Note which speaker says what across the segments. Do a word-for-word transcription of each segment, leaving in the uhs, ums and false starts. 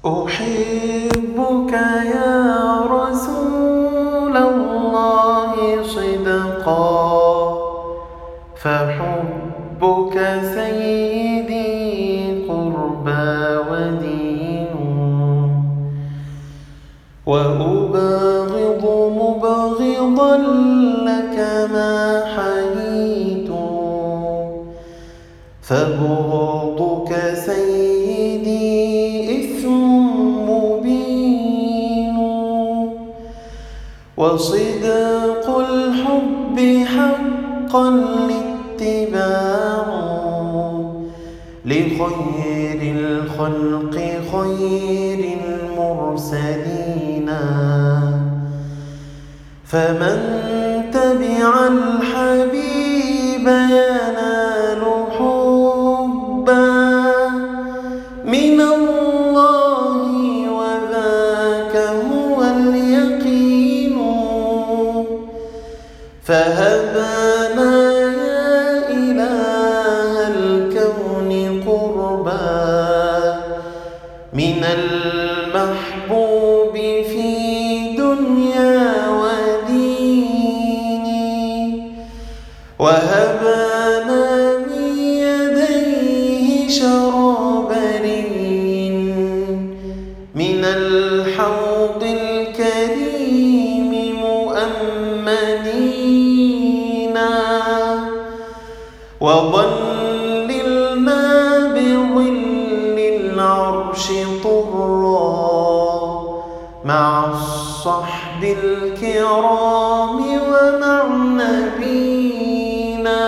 Speaker 1: أحبك يا رسول الله صدقا، فحبك سيدي قربى ودين، وأباغض مبغضا لك ما حييت، فبغضك سيدي إثم مبين، وصدق الحب حقا الاتباع لخير الخلق خير المرسلين، فمن تبع الحبيب ينال حبا من الله، وذاك هو اليقين، فهبنا يا إله الكون قربا من المحبوب في دنيا ودين، وهبنا من يديه شراب رين من الحوض الكريم مؤمنين، وظللنا بظل العرش طرا مع الصحب الكرام ومع نبينا،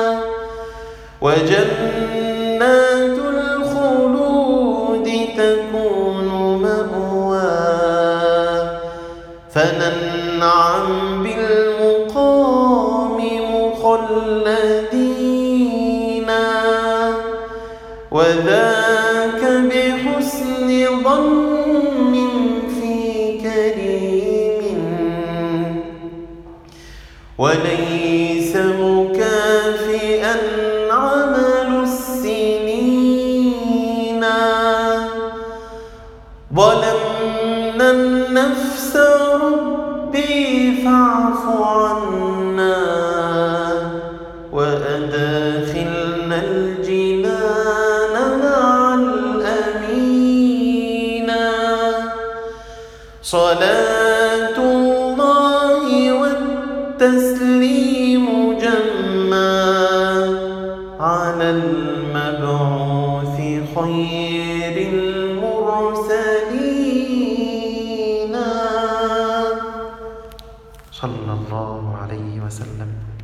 Speaker 1: وجنات الخلود تكون مأوى، فننعم بالمقام مخلدين، وذاك بحسن ظن في كريم، وليس مكافئا عمل السنين، ظلمنا النفس ربي فاعف عنا، وأدخلنا الجنان مع الأمين، صلاة الله والتسليم جمّا على المبعوث خير المرسلين صلى الله عليه وسلم.